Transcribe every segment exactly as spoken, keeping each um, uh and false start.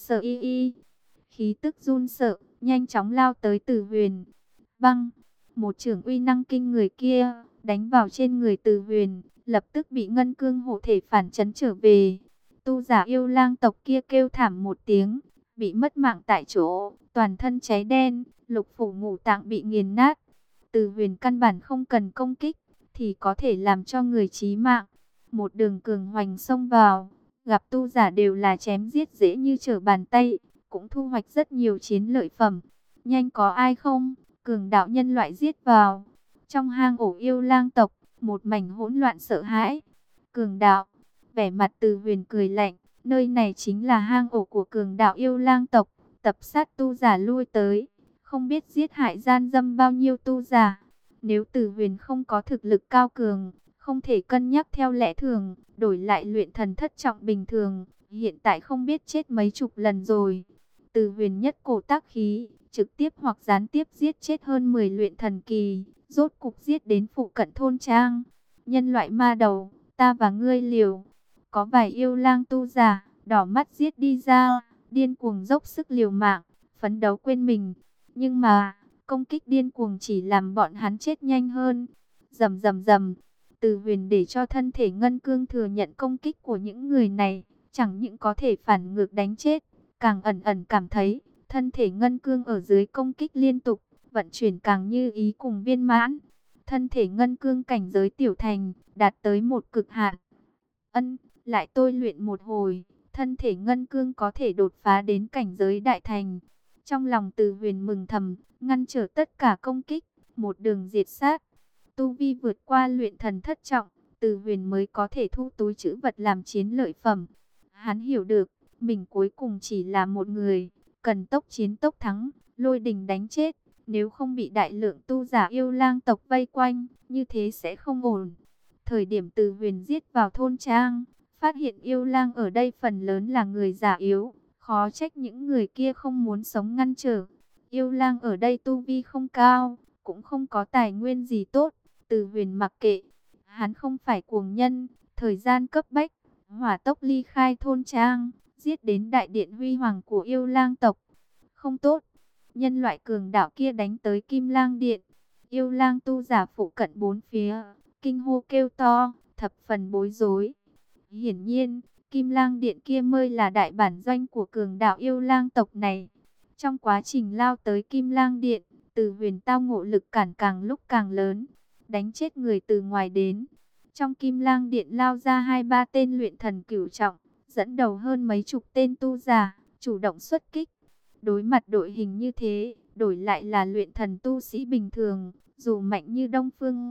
sợ y y. Khí tức run sợ, nhanh chóng lao tới Từ Huyền. Băng, một chưởng uy năng kinh người kia, đánh vào trên người Từ Huyền, lập tức bị ngân cương hộ thể phản chấn trở về. Tu giả yêu lang tộc kia kêu thảm một tiếng, bị mất mạng tại chỗ, toàn thân cháy đen, lục phủ ngũ tạng bị nghiền nát. Từ Huyền căn bản không cần công kích, thì có thể làm cho người chí mạng. Một đường cường hoành xông vào, gặp tu giả đều là chém giết dễ như trở bàn tay, cũng thu hoạch rất nhiều chiến lợi phẩm. Nhanh có ai không? Cường đạo nhân loại giết vào. Trong hang ổ yêu lang tộc, một mảnh hỗn loạn sợ hãi. Cường đạo, vẻ mặt Từ Huyền cười lạnh, nơi này chính là hang ổ của cường đạo yêu lang tộc, tập sát tu giả lui tới, không biết giết hại gian dâm bao nhiêu tu giả. Nếu Từ Huyền không có thực lực cao cường, không thể cân nhắc theo lẽ thường, đổi lại luyện thần thất trọng bình thường, hiện tại không biết chết mấy chục lần rồi. Từ Huyền nhất cổ tác khí, trực tiếp hoặc gián tiếp giết chết hơn mười luyện thần kỳ, rốt cục giết đến phụ cận thôn trang. Nhân loại ma đầu, ta và ngươi liều. Có vài yêu lang tu giả, đỏ mắt giết đi ra, điên cuồng dốc sức liều mạng, phấn đấu quên mình. Nhưng mà, công kích điên cuồng chỉ làm bọn hắn chết nhanh hơn. Rầm rầm rầm, Từ Huyền để cho thân thể ngân cương thừa nhận công kích của những người này, chẳng những có thể phản ngược đánh chết, càng ẩn ẩn cảm thấy thân thể ngân cương ở dưới công kích liên tục, vận chuyển càng như ý cùng viên mãn. Thân thể ngân cương cảnh giới tiểu thành, đạt tới một cực hạn. Ân, lại tôi luyện một hồi, thân thể ngân cương có thể đột phá đến cảnh giới đại thành. Trong lòng Từ Huyền mừng thầm, ngăn trở tất cả công kích, một đường diệt sát. Tu vi vượt qua luyện thần thất trọng, Từ Huyền mới có thể thu túi trữ vật làm chiến lợi phẩm. Hắn hiểu được, mình cuối cùng chỉ là một người, cần tốc chiến tốc thắng, lôi đình đánh chết. Nếu không bị đại lượng tu giả yêu lang tộc vây quanh, như thế sẽ không ổn. Thời điểm Từ Huyền giết vào thôn trang, phát hiện yêu lang ở đây phần lớn là người già yếu, khó trách những người kia không muốn sống ngăn trở. Yêu lang ở đây tu vi không cao, cũng không có tài nguyên gì tốt. Từ Huyền mặc kệ, hắn không phải cuồng nhân, thời gian cấp bách, hỏa tốc ly khai thôn trang, giết đến đại điện huy hoàng của yêu lang tộc. Không tốt, nhân loại cường đạo kia đánh tới Kim Lang Điện. Yêu lang tu giả phụ cận bốn phía, kinh hô kêu to, thập phần bối rối. Hiển nhiên, Kim Lang Điện kia mới là đại bản doanh của cường đạo yêu lang tộc này. Trong quá trình lao tới Kim Lang Điện, Từ Huyền tao ngộ lực cản càng lúc càng lớn, đánh chết người từ ngoài đến. Trong Kim Lang Điện lao ra hai ba tên luyện thần cửu trọng, dẫn đầu hơn mấy chục tên tu giả, chủ động xuất kích. Đối mặt đội hình như thế, đổi lại là luyện thần tu sĩ bình thường, dù mạnh như Đông Phương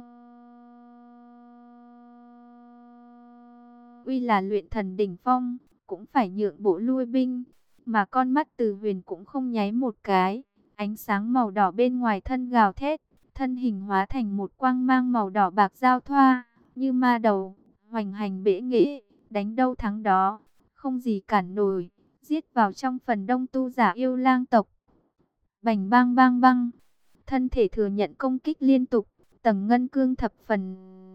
Uy là luyện thần đỉnh phong, cũng phải nhượng bộ lui binh. Mà con mắt Từ Huyền cũng không nháy một cái, ánh sáng màu đỏ bên ngoài thân gào thét, thân hình hóa thành một quang mang màu đỏ bạc giao thoa, như ma đầu, hoành hành bệ nghệ, đánh đâu thắng đó, không gì cản nổi, giết vào trong phần đông tu giả yêu lang tộc. Bành bang bang bang, thân thể thừa nhận công kích liên tục, tầng ngân cương thập phần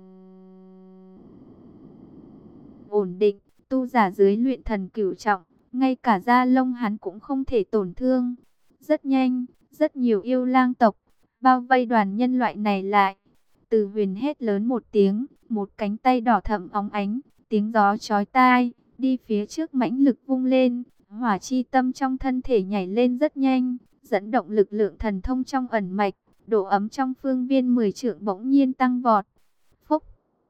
ổn định, tu giả dưới luyện thần cửu trọng, ngay cả da lông hắn cũng không thể tổn thương. Rất nhanh, rất nhiều yêu lang tộc bao vây đoàn nhân loại này lại. Từ Huyền hét lớn một tiếng, một cánh tay đỏ thẫm óng ánh, tiếng gió chói tai, đi phía trước mãnh lực vung lên, hỏa chi tâm trong thân thể nhảy lên rất nhanh, dẫn động lực lượng thần thông trong ẩn mạch, độ ấm trong phương viên mười trượng bỗng nhiên tăng vọt. Phốc.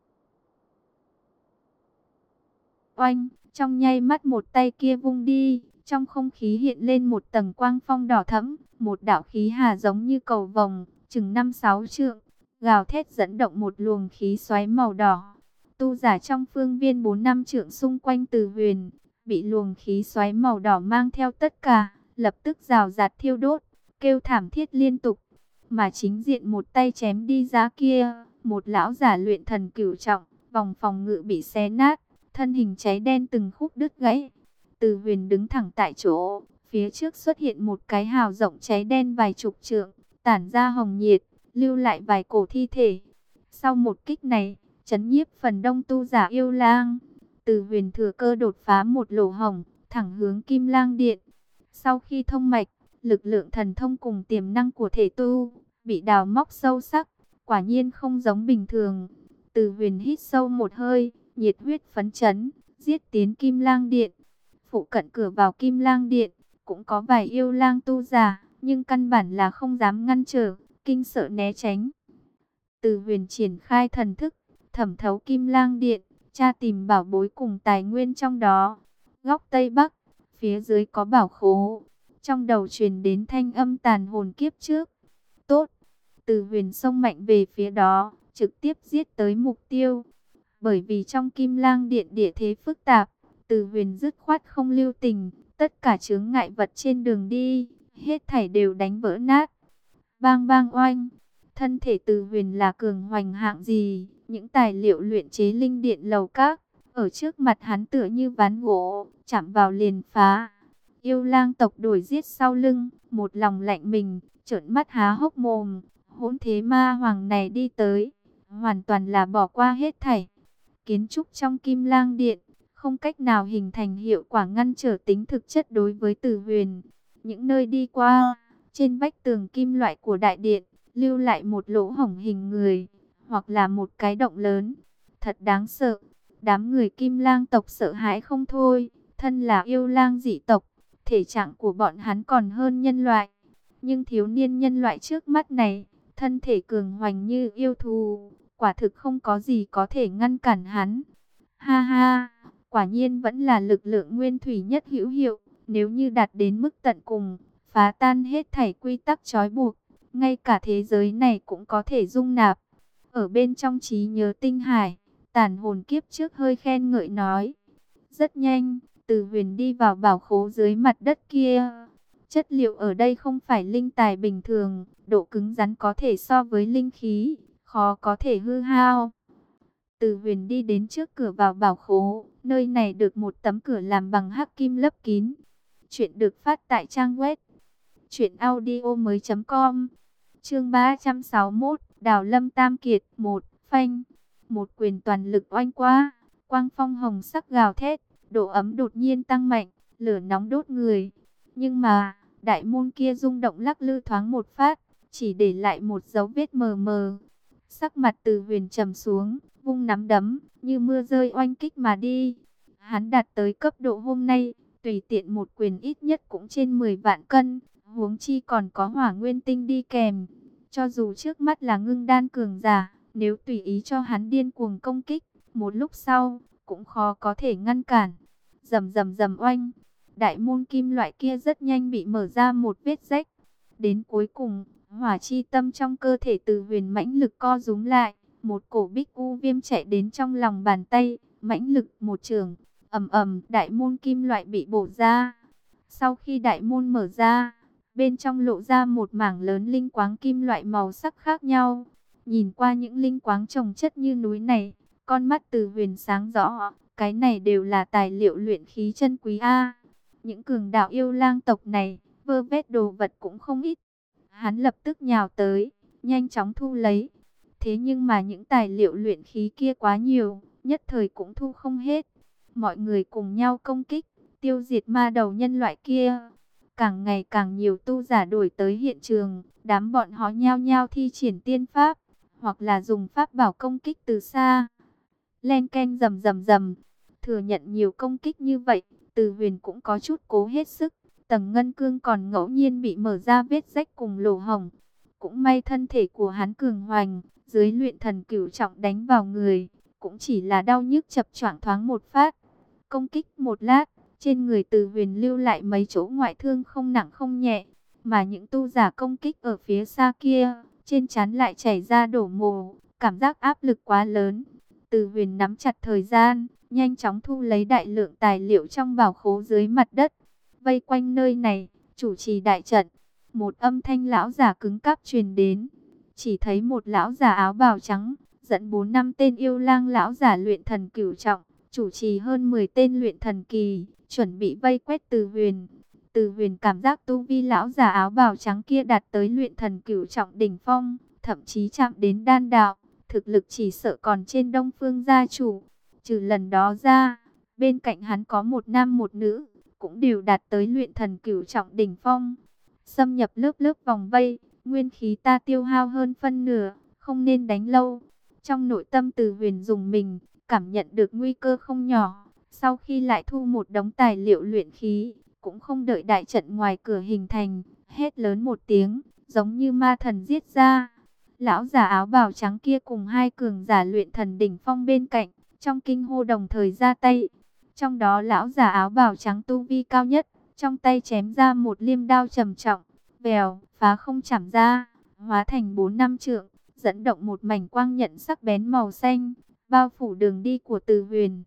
Oanh, trong nháy mắt một tay kia vung đi, trong không khí hiện lên một tầng quang phong đỏ thẫm, một đạo khí hà giống như cầu vồng, chừng năm sáu trượng, gào thét dẫn động một luồng khí xoáy màu đỏ. Tu giả trong phương viên bốn năm trượng xung quanh Từ Huyền, bị luồng khí xoáy màu đỏ mang theo tất cả, lập tức rào rạt thiêu đốt, kêu thảm thiết liên tục. Mà chính diện một tay chém đi giá kia, một lão giả luyện thần cửu trọng, vòng phòng ngự bị xé nát, thân hình cháy đen từng khúc đứt gãy. Từ Huyền đứng thẳng tại chỗ, phía trước xuất hiện một cái hào rộng cháy đen vài chục trượng, tản ra hồng nhiệt, lưu lại vài cổ thi thể. Sau một kích này, chấn nhiếp phần đông tu giả yêu lang. Từ Huyền thừa cơ đột phá một lỗ hổng, thẳng hướng Kim Lang Điện. Sau khi thông mạch, lực lượng thần thông cùng tiềm năng của thể tu bị đào móc sâu sắc, quả nhiên không giống bình thường. Từ Huyền hít sâu một hơi, nhiệt huyết phấn chấn, giết tiến Kim Lang Điện. Phụ cận cửa vào Kim Lang Điện cũng có vài yêu lang tu giả, nhưng căn bản là không dám ngăn trở, kinh sợ né tránh. Từ Huyền triển khai thần thức, thẩm thấu Kim Lang Điện, tra tìm bảo bối cùng tài nguyên trong đó. Góc Tây Bắc, phía dưới có bảo khố. Trong đầu truyền đến thanh âm tàn hồn kiếp trước. Tốt, Từ Huyền xông mạnh về phía đó, trực tiếp giết tới mục tiêu. Bởi vì trong Kim Lang Điện địa thế phức tạp, Từ Huyền dứt khoát không lưu tình, tất cả chướng ngại vật trên đường đi, hết thảy đều đánh vỡ nát. Bang bang oanh, thân thể Từ Huyền là cường hoành hạng gì, những tài liệu luyện chế linh điện lầu các, ở trước mặt hắn tựa như ván gỗ, chạm vào liền phá. Yêu lang tộc đuổi giết sau lưng, một lòng lạnh mình, trợn mắt há hốc mồm. Hỗn thế ma hoàng này đi tới, hoàn toàn là bỏ qua hết thảy. Kiến trúc trong Kim Lang Điện không cách nào hình thành hiệu quả ngăn trở tính thực chất đối với Từ Huyền. Những nơi đi qua, trên vách tường kim loại của đại điện lưu lại một lỗ hổng hình người, hoặc là một cái động lớn. Thật đáng sợ. Đám người Kim Lang tộc sợ hãi không thôi. Thân là yêu lang dị tộc, thể trạng của bọn hắn còn hơn nhân loại. Nhưng thiếu niên nhân loại trước mắt này, thân thể cường hoành như yêu thú, quả thực không có gì có thể ngăn cản hắn. Ha ha, quả nhiên vẫn là lực lượng nguyên thủy nhất hữu hiệu. Nếu như đạt đến mức tận cùng, phá tan hết thảy quy tắc trói buộc, ngay cả thế giới này cũng có thể dung nạp. Ở bên trong trí nhớ tinh hải, tàn hồn kiếp trước hơi khen ngợi nói. Rất nhanh, Từ Huyền đi vào bảo khố dưới mặt đất kia. Chất liệu ở đây không phải linh tài bình thường, độ cứng rắn có thể so với linh khí, khó có thể hư hao. Từ Huyền đi đến trước cửa vào bảo khố, nơi này được một tấm cửa làm bằng hắc kim lấp kín. Chuyện được phát tại trang web truyện audio mới chấm com. Chương ba trăm sáu mươi mốt, Đào Lâm Tam Kiệt. Một phanh, một quyền toàn lực oanh qua, quang phong hồng sắc gào thét, độ ấm đột nhiên tăng mạnh, lửa nóng đốt người. Nhưng mà, đại môn kia rung động lắc lư thoáng một phát, chỉ để lại một dấu vết mờ mờ. Sắc mặt Từ Huyền trầm xuống, vung nắm đấm, như mưa rơi oanh kích mà đi. Hắn đạt tới cấp độ hôm nay, tùy tiện một quyền ít nhất cũng trên mười vạn cân, huống chi còn có hỏa nguyên tinh đi kèm. Cho dù trước mắt là ngưng đan cường giả, nếu tùy ý cho hắn điên cuồng công kích, một lúc sau, cũng khó có thể ngăn cản. Rầm rầm rầm oanh, đại môn kim loại kia rất nhanh bị mở ra một vết rách. Đến cuối cùng, hỏa chi tâm trong cơ thể Từ Huyền mãnh lực co rúm lại, một cổ bích u viêm chạy đến trong lòng bàn tay, mãnh lực một trường, ầm ầm, đại môn kim loại bị bổ ra. Sau khi đại môn mở ra, bên trong lộ ra một mảng lớn linh quáng kim loại màu sắc khác nhau. Nhìn qua những linh quáng chồng chất như núi này, con mắt Từ Huyền sáng rõ, cái này đều là tài liệu luyện khí chân quý a. Những cường đạo yêu lang tộc này, vơ vét đồ vật cũng không ít. Hắn lập tức nhào tới, nhanh chóng thu lấy. Thế nhưng mà những tài liệu luyện khí kia quá nhiều, nhất thời cũng thu không hết. Mọi người cùng nhau công kích, tiêu diệt ma đầu nhân loại kia. Càng ngày càng nhiều tu giả đổi tới hiện trường, đám bọn họ nhao nhao thi triển tiên pháp, hoặc là dùng pháp bảo công kích từ xa. Len keng rầm rầm rầm, thừa nhận nhiều công kích như vậy, Từ Huyền cũng có chút cố hết sức. Tầng ngân cương còn ngẫu nhiên bị mở ra vết rách cùng lỗ hổng. Cũng may thân thể của hắn cường hoành, dưới luyện thần cửu trọng đánh vào người, cũng chỉ là đau nhức chập choạng thoáng một phát. Công kích một lát, trên người Từ Huyền lưu lại mấy chỗ ngoại thương không nặng không nhẹ, mà những tu giả công kích ở phía xa kia, trên trán lại chảy ra đổ mồ, cảm giác áp lực quá lớn. Từ Huyền nắm chặt thời gian, nhanh chóng thu lấy đại lượng tài liệu trong bảo khố dưới mặt đất. Vây quanh nơi này, chủ trì đại trận, một âm thanh lão giả cứng cáp truyền đến. Chỉ thấy một lão giả áo bào trắng, dẫn bốn năm tên yêu lang lão giả luyện thần cửu trọng, chủ trì hơn mười tên luyện thần kỳ, chuẩn bị vây quét Từ Huyền. Từ Huyền cảm giác tu vi lão giả áo bào trắng kia đạt tới luyện thần cửu trọng đỉnh phong, thậm chí chạm đến đan đạo, thực lực chỉ sợ còn trên Đông Phương gia chủ. Trừ lần đó ra, bên cạnh hắn có một nam một nữ, cũng đều đạt tới luyện thần cửu trọng đỉnh phong. Xâm nhập lớp lớp vòng vây, nguyên khí ta tiêu hao hơn phân nửa, không nên đánh lâu. Trong nội tâm Từ Huyền dùng mình, cảm nhận được nguy cơ không nhỏ. Sau khi lại thu một đống tài liệu luyện khí, cũng không đợi đại trận ngoài cửa hình thành, hét lớn một tiếng, giống như ma thần giết ra. Lão giả áo bào trắng kia cùng hai cường giả luyện thần đỉnh phong bên cạnh, trong kinh hô đồng thời ra tay. Trong đó lão giả áo bào trắng tu vi cao nhất, trong tay chém ra một liêm đao trầm trọng, vèo, phá không chảm ra, hóa thành bốn năm trượng, dẫn động một mảnh quang nhận sắc bén màu xanh, bao phủ đường đi của Từ Huyền.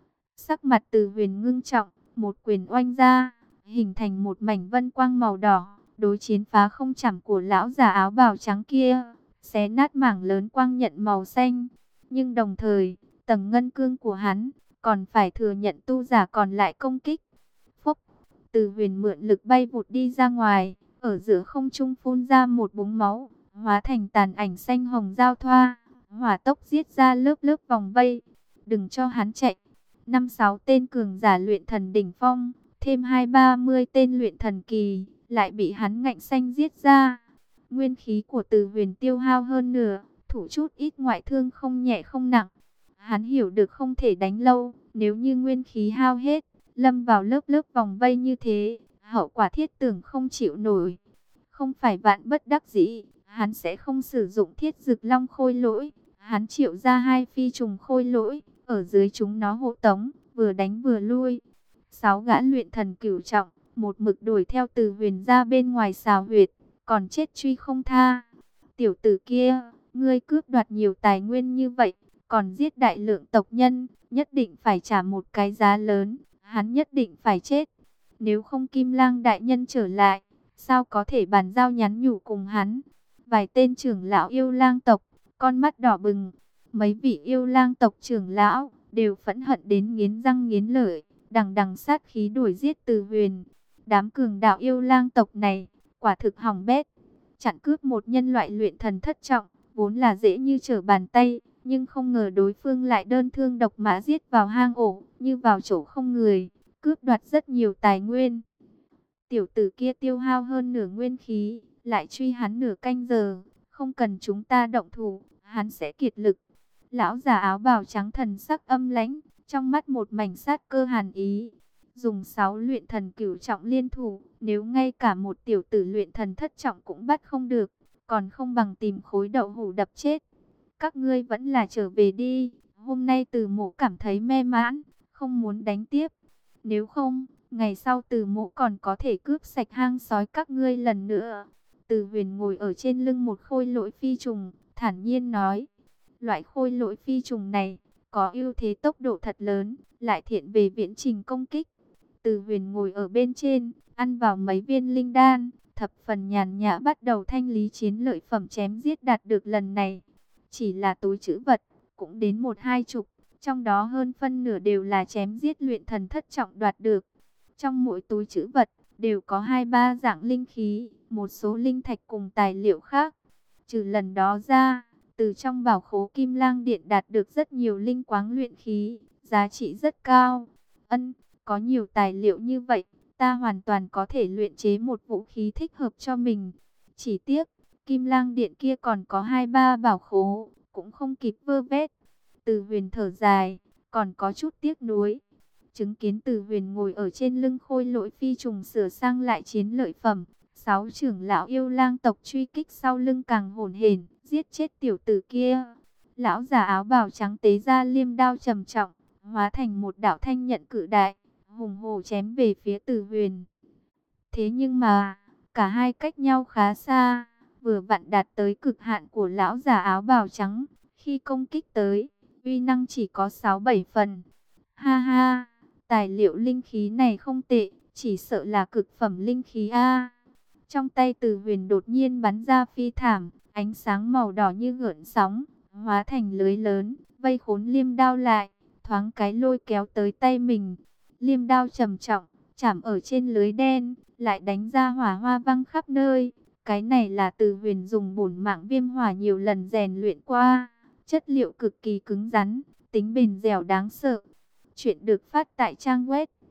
Sắc mặt Từ Huyền ngưng trọng, một quyền oanh ra, hình thành một mảnh vân quang màu đỏ, đối chiến phá không chảm của lão già áo bào trắng kia, xé nát mảng lớn quang nhận màu xanh. Nhưng đồng thời, tầng ngân cương của hắn còn phải thừa nhận tu giả còn lại công kích. Phốc, Từ Huyền mượn lực bay vụt đi ra ngoài, ở giữa không trung phun ra một búng máu, hóa thành tàn ảnh xanh hồng giao thoa, hỏa tốc giết ra lớp lớp vòng vây. Đừng cho hắn chạy. Năm sáu tên cường giả luyện thần đỉnh phong, thêm hai ba mươi tên luyện thần kỳ, lại bị hắn ngạnh xanh giết ra. Nguyên khí của Từ Huyền tiêu hao hơn nửa, thủ chút ít ngoại thương không nhẹ không nặng. Hắn hiểu được không thể đánh lâu, nếu như nguyên khí hao hết, lâm vào lớp lớp vòng vây như thế, hậu quả thiết tưởng không chịu nổi. Không phải vạn bất đắc dĩ, hắn sẽ không sử dụng thiết dực long khôi lỗi. Hắn triệu ra hai phi trùng khôi lỗi, ở dưới chúng nó hộ tống, vừa đánh vừa lui. Sáu gã luyện thần cửu trọng, một mực đuổi theo Từ Huyền ra bên ngoài xào huyệt, còn chết truy không tha. Tiểu tử kia, ngươi cướp đoạt nhiều tài nguyên như vậy, còn giết đại lượng tộc nhân, nhất định phải trả một cái giá lớn, hắn nhất định phải chết. Nếu không Kim Lang đại nhân trở lại, sao có thể bàn giao nhắn nhủ cùng hắn? Vài tên trưởng lão yêu lang tộc, con mắt đỏ bừng, mấy vị yêu lang tộc trưởng lão đều phẫn hận đến nghiến răng nghiến lợi, đằng đằng sát khí đuổi giết Từ Huyền. Đám cường đạo yêu lang tộc này, quả thực hỏng bét. Chặn cướp một nhân loại luyện thần thất trọng, vốn là dễ như trở bàn tay, nhưng không ngờ đối phương lại đơn thương độc mã giết vào hang ổ, như vào chỗ không người, cướp đoạt rất nhiều tài nguyên. Tiểu tử kia tiêu hao hơn nửa nguyên khí, lại truy hắn nửa canh giờ, không cần chúng ta động thủ, hắn sẽ kiệt lực. Lão già áo bào trắng thần sắc âm lãnh, trong mắt một mảnh sát cơ hàn ý. Dùng sáu luyện thần cửu trọng liên thủ, nếu ngay cả một tiểu tử luyện thần thất trọng cũng bắt không được, còn không bằng tìm khối đậu hũ đập chết. Các ngươi vẫn là trở về đi, hôm nay Từ Mộ cảm thấy mê mãn, không muốn đánh tiếp. Nếu không, ngày sau Từ Mộ còn có thể cướp sạch hang sói các ngươi lần nữa. Từ Huyền ngồi ở trên lưng một khôi lỗi phi trùng, thản nhiên nói. Loại khôi lỗi phi trùng này, có ưu thế tốc độ thật lớn, lại thiện về viễn trình công kích. Từ Huyền ngồi ở bên trên, ăn vào mấy viên linh đan, thập phần nhàn nhã bắt đầu thanh lý chiến lợi phẩm chém giết đạt được lần này. Chỉ là túi trữ vật, cũng đến một hai chục, trong đó hơn phân nửa đều là chém giết luyện thần thất trọng đoạt được. Trong mỗi túi trữ vật, đều có hai ba dạng linh khí, một số linh thạch cùng tài liệu khác. Trừ lần đó ra, từ trong bảo khố Kim Lang Điện đạt được rất nhiều linh quáng luyện khí, giá trị rất cao. Ân, có nhiều tài liệu như vậy, ta hoàn toàn có thể luyện chế một vũ khí thích hợp cho mình. Chỉ tiếc, Kim Lang Điện kia còn có hai ba bảo khố, cũng không kịp vơ vét. Từ Huyền thở dài, còn có chút tiếc nuối. Chứng kiến Từ Huyền ngồi ở trên lưng khôi lỗi phi trùng sửa sang lại chiến lợi phẩm, sáu trưởng lão yêu lang tộc truy kích sau lưng càng hổn hển, giết chết tiểu tử kia. Lão già áo bào trắng tế ra liêm đao trầm trọng, hóa thành một đạo thanh nhận cự đại, hùng hổ chém về phía Từ Huyền. Thế nhưng mà, cả hai cách nhau khá xa, vừa vặn đạt tới cực hạn của lão già áo bào trắng. Khi công kích tới, uy năng chỉ có sáu bảy phần. Ha ha, tài liệu linh khí này không tệ, chỉ sợ là cực phẩm linh khí a. Trong tay Từ Huyền đột nhiên bắn ra phi thảm, ánh sáng màu đỏ như gợn sóng, hóa thành lưới lớn, vây khốn liêm đao lại, thoáng cái lôi kéo tới tay mình. Liêm đao trầm trọng, chạm ở trên lưới đen, lại đánh ra hỏa hoa văng khắp nơi. Cái này là Từ Huyền dùng bổn mạng viêm hỏa nhiều lần rèn luyện qua, chất liệu cực kỳ cứng rắn, tính bền dẻo đáng sợ. Chuyện được phát tại trang web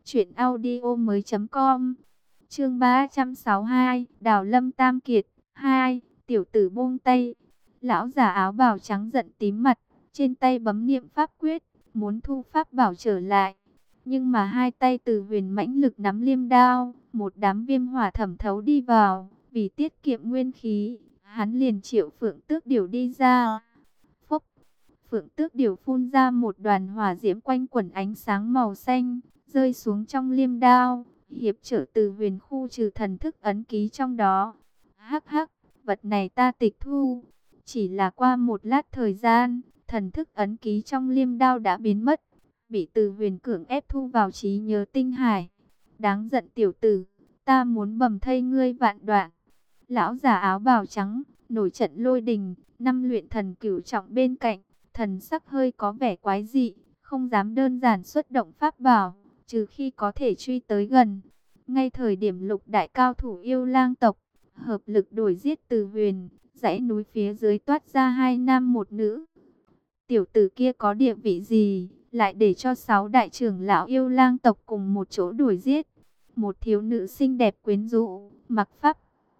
Chuyện audio mới com. Chương ba trăm sáu mươi hai, Đào Lâm Tam Kiệt. Hai, tiểu tử buông tay. Lão già áo bào trắng giận tím mặt, trên tay bấm niệm pháp quyết, muốn thu pháp bảo trở lại. Nhưng mà hai tay Từ Huyền mãnh lực nắm liêm đao, một đám viêm hỏa thẩm thấu đi vào, vì tiết kiệm nguyên khí, hắn liền triệu Phượng Tước Điểu đi ra. Phốc, Phượng Tước Điểu phun ra một đoàn hỏa diễm quanh quẩn ánh sáng màu xanh, rơi xuống trong liêm đao, hiệp trở Từ Huyền khu trừ thần thức ấn ký trong đó. Hắc hắc, vật này ta tịch thu. Chỉ là qua một lát thời gian, thần thức ấn ký trong liêm đao đã biến mất, bị Từ Huyền cưỡng ép thu vào trí nhớ tinh hải. Đáng giận tiểu tử, ta muốn bầm thây ngươi vạn đoạn. Lão già áo bào trắng, nổi trận lôi đình, năm luyện thần cửu trọng bên cạnh, thần sắc hơi có vẻ quái dị, không dám đơn giản xuất động pháp bảo, trừ khi có thể truy tới gần. Ngay thời điểm lục đại cao thủ yêu lang tộc, hợp lực đuổi giết Từ Huyền, dãy núi phía dưới toát ra hai nam một nữ. Tiểu tử kia có địa vị gì, lại để cho sáu đại trưởng lão yêu lang tộc cùng một chỗ đuổi giết? Một thiếu nữ xinh đẹp quyến rũ, mặc pháp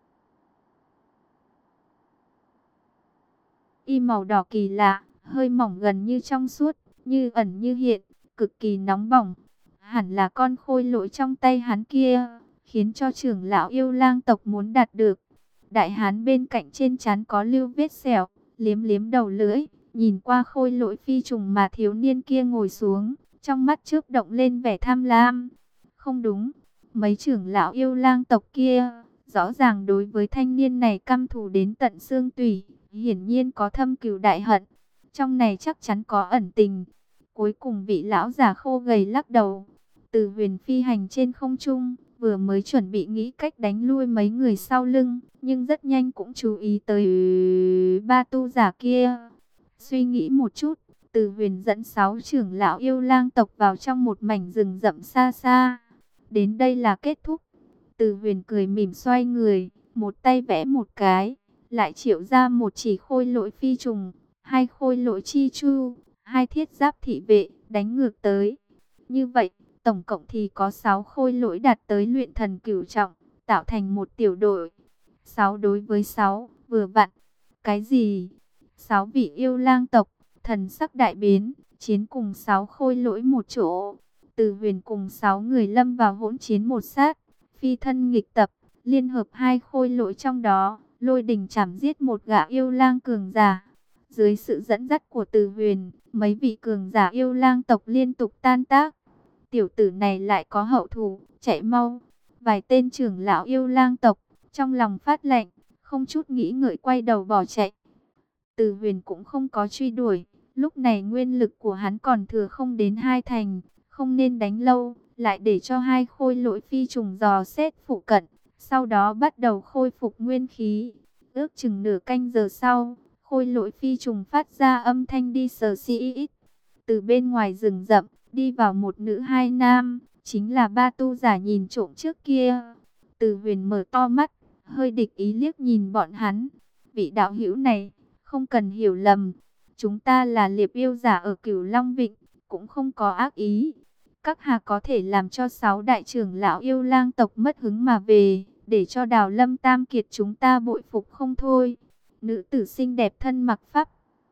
y màu đỏ kỳ lạ, hơi mỏng gần như trong suốt, như ẩn như hiện, cực kỳ nóng bỏng. Hẳn là con khôi lỗi trong tay hắn kia, khiến cho trưởng lão yêu lang tộc muốn đạt được. Đại hán bên cạnh trên trán có lưu vết sẹo, liếm liếm đầu lưỡi, nhìn qua khôi lỗi phi trùng mà thiếu niên kia ngồi xuống, trong mắt chớp động lên vẻ tham lam. Không đúng, mấy trưởng lão yêu lang tộc kia, rõ ràng đối với thanh niên này căm thù đến tận xương tủy, hiển nhiên có thâm cừu đại hận. Trong này chắc chắn có ẩn tình. Cuối cùng vị lão già khô gầy lắc đầu. Từ Huyền phi hành trên không trung, vừa mới chuẩn bị nghĩ cách đánh lui mấy người sau lưng, nhưng rất nhanh cũng chú ý tới ba tu giả kia. Suy nghĩ một chút, Từ Huyền dẫn sáu trưởng lão yêu lang tộc vào trong một mảnh rừng rậm xa xa. Đến đây là kết thúc. Từ Huyền cười mỉm xoay người, một tay vẽ một cái, lại triệu ra một chỉ khôi lỗi phi trùng, hai khôi lỗi chi chu, hai thiết giáp thị vệ, đánh ngược tới. Như vậy, tổng cộng thì có sáu khôi lỗi đạt tới luyện thần cửu trọng, tạo thành một tiểu đội. sáu đối với sáu, vừa vặn. Cái gì? sáu vị yêu lang tộc, thần sắc đại biến, chiến cùng sáu khôi lỗi một chỗ. Từ Huyền cùng sáu người lâm vào hỗn chiến một sát, phi thân nghịch tập, liên hợp hai khôi lỗi trong đó, lôi đình chảm giết một gã yêu lang cường giả. Dưới sự dẫn dắt của Từ Huyền, mấy vị cường giả yêu lang tộc liên tục tan tác. Tiểu tử này lại có hậu thủ, chạy mau. Vài tên trưởng lão yêu lang tộc, trong lòng phát lạnh, không chút nghĩ ngợi quay đầu bỏ chạy. Từ Huyền cũng không có truy đuổi, lúc này nguyên lực của hắn còn thừa không đến hai thành, không nên đánh lâu, lại để cho hai khôi lỗi phi trùng dò xét phụ cận, sau đó bắt đầu khôi phục nguyên khí. Ước chừng nửa canh giờ sau, khôi lỗi phi trùng phát ra âm thanh đi sờ xì ít. Từ bên ngoài rừng rậm, đi vào một nữ hai nam, chính là ba tu giả nhìn trộm trước kia. Từ Huyền mở to mắt, hơi địch ý liếc nhìn bọn hắn. Vị đạo hữu này, không cần hiểu lầm, chúng ta là liệp yêu giả ở Cửu Long Vịnh, cũng không có ác ý. Các hạ có thể làm cho sáu đại trưởng lão yêu lang tộc mất hứng mà về, để cho Đào Lâm Tam Kiệt chúng ta bội phục không thôi. Nữ tử xinh đẹp thân mặc pháp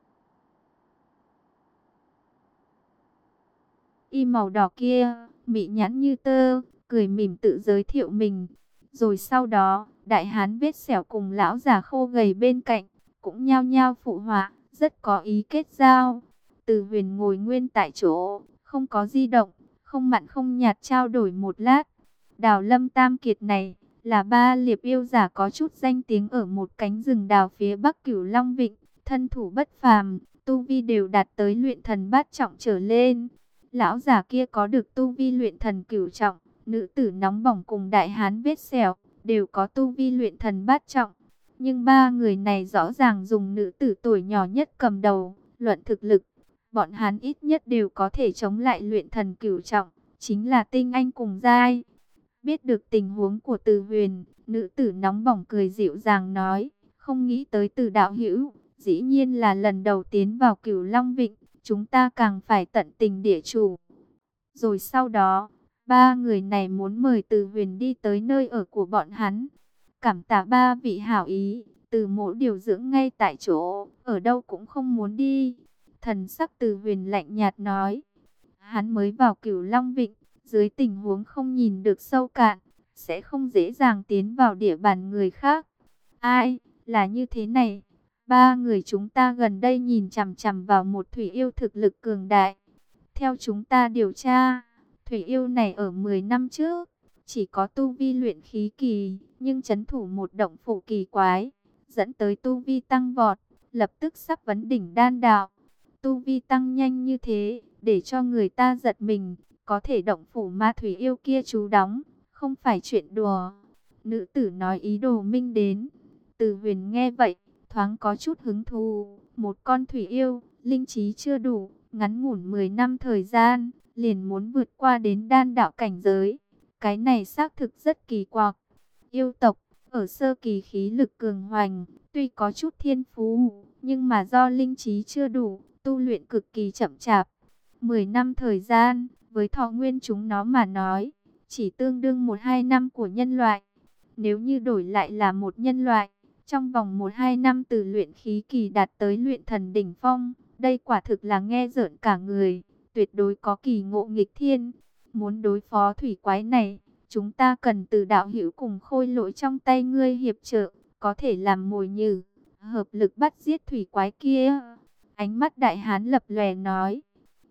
y màu đỏ kia, mị nhãn như tơ, cười mỉm tự giới thiệu mình. Rồi sau đó, đại hán vết sẹo cùng lão già khô gầy bên cạnh, cũng nhao nhao phụ họa, rất có ý kết giao. Từ Huyền ngồi nguyên tại chỗ, không có di động, không mặn không nhạt trao đổi một lát. Đào Lâm Tam Kiệt này, là ba liệp yêu giả có chút danh tiếng ở một cánh rừng đào phía bắc Cửu Long Vịnh, thân thủ bất phàm, tu vi đều đạt tới luyện thần bát trọng trở lên. Lão già kia có được tu vi luyện thần cửu trọng, nữ tử nóng bỏng cùng đại hán vết sẹo, đều có tu vi luyện thần bát trọng. Nhưng ba người này rõ ràng dùng nữ tử tuổi nhỏ nhất cầm đầu, luận thực lực. Bọn hắn ít nhất đều có thể chống lại luyện thần cửu trọng, chính là tinh anh cùng giai. Biết được tình huống của Từ Huyền, nữ tử nóng bỏng cười dịu dàng nói, không nghĩ tới Từ đạo hữu, dĩ nhiên là lần đầu tiến vào Cửu Long Vịnh, chúng ta càng phải tận tình địa chủ. Rồi sau đó, Ba người này muốn mời Từ Huyền đi tới nơi ở của bọn hắn. Cảm tạ ba vị hảo ý, Từ Mỗ điều dưỡng ngay tại chỗ, ở đâu cũng không muốn đi. Thần sắc Từ Huyền lạnh nhạt nói. Hắn mới vào Cửu Long Vịnh, dưới tình huống không nhìn được sâu cạn, sẽ không dễ dàng tiến vào địa bàn người khác. Ai, là như thế này. Ba người chúng ta gần đây nhìn chằm chằm vào một thủy yêu thực lực cường đại. Theo chúng ta điều tra, thủy yêu này ở mười năm trước, chỉ có tu vi luyện khí kỳ, nhưng trấn thủ một động phủ kỳ quái, dẫn tới tu vi tăng vọt, lập tức sắp vấn đỉnh đan đạo. Tu vi tăng nhanh như thế, để cho người ta giật mình, có thể động phủ ma thủy yêu kia trú đóng, không phải chuyện đùa. Nữ tử nói ý đồ minh đến. Từ Huyền nghe vậy, thoáng có chút hứng thú. Một con thủy yêu, linh trí chưa đủ, ngắn ngủn mười năm thời gian, liền muốn vượt qua đến đan đạo cảnh giới. Cái này xác thực rất kỳ quặc. Yêu tộc, ở sơ kỳ khí lực cường hoành, tuy có chút thiên phú, nhưng mà do linh trí chưa đủ, tu luyện cực kỳ chậm chạp. mười năm thời gian, với thọ nguyên chúng nó mà nói, chỉ tương đương một hai năm của nhân loại. Nếu như đổi lại là một nhân loại, trong vòng một hai năm từ luyện khí kỳ đạt tới luyện thần đỉnh phong, đây quả thực là nghe rợn cả người, tuyệt đối có kỳ ngộ nghịch thiên. Muốn đối phó thủy quái này, chúng ta cần từ đạo hữu cùng khôi lỗi trong tay ngươi hiệp trợ, có thể làm mồi nhử, hợp lực bắt giết thủy quái kia. Ánh mắt đại hán lập lòe nói,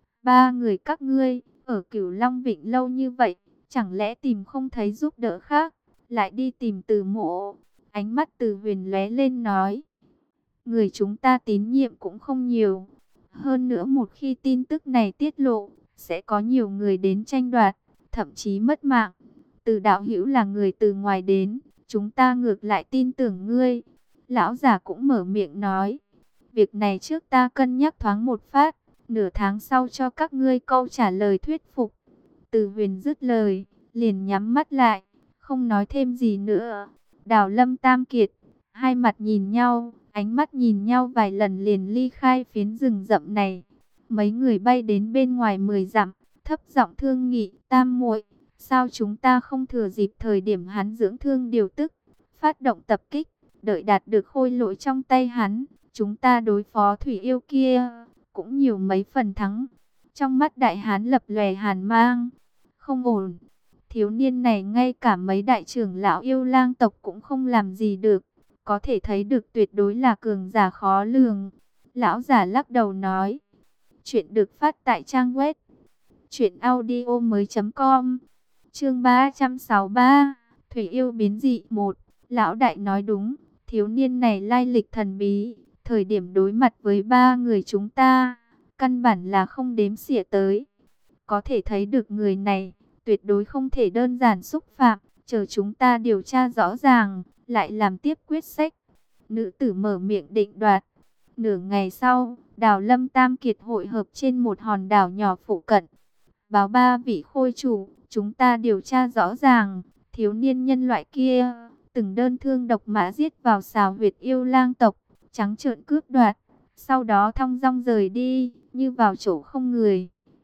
ba người các ngươi, ở Cửu Long Vịnh lâu như vậy, chẳng lẽ tìm không thấy giúp đỡ khác, lại đi tìm Từ Mộ. Ánh mắt Từ Huyền lóe lên nói, người chúng ta tín nhiệm cũng không nhiều. Hơn nữa một khi tin tức này tiết lộ, sẽ có nhiều người đến tranh đoạt, thậm chí mất mạng. Từ đạo hữu là người từ ngoài đến, chúng ta ngược lại tin tưởng ngươi. Lão già cũng mở miệng nói, việc này trước ta cân nhắc thoáng một phát, nửa tháng sau cho các ngươi câu trả lời thuyết phục. Từ Huyền dứt lời, liền nhắm mắt lại, không nói thêm gì nữa. Đào Lâm Tam Kiệt, hai mặt nhìn nhau, ánh mắt nhìn nhau vài lần liền ly khai phiến rừng rậm này. Mấy người bay đến bên ngoài mười dặm, thấp giọng thương nghị, Tam muội, sao chúng ta không thừa dịp thời điểm hắn dưỡng thương điều tức, phát động tập kích, đợi đạt được khôi lỗi trong tay hắn, chúng ta đối phó thủy yêu kia, cũng nhiều mấy phần thắng. Trong mắt đại hán lập lòe hàn mang, không ổn. Thiếu niên này ngay cả mấy đại trưởng lão yêu lang tộc cũng không làm gì được, có thể thấy được tuyệt đối là cường giả khó lường. Lão giả lắc đầu nói, chuyện được phát tại trang web truyện audio mới chấm com, chương ba trăm sáu mươi ba, Thủy yêu biến dị một. Lão đại nói đúng, thiếu niên này lai lịch thần bí, thời điểm đối mặt với ba người chúng ta, căn bản là không đếm xỉa tới. Có thể thấy được người này tuyệt đối không thể đơn giản xúc phạm, chờ chúng ta điều tra rõ ràng, lại làm tiếp quyết sách. Nữ tử mở miệng định đoạt. Nửa ngày sau, Đào Lâm Tam Kiệt hội hợp trên một hòn đảo nhỏ phụ cận. Báo ba vị khôi chủ, chúng ta điều tra rõ ràng, thiếu niên nhân loại kia, từng đơn thương độc mã giết vào xào huyệt yêu lang tộc, trắng trợn cướp đoạt, sau đó thong dong rời đi, như vào chỗ không người.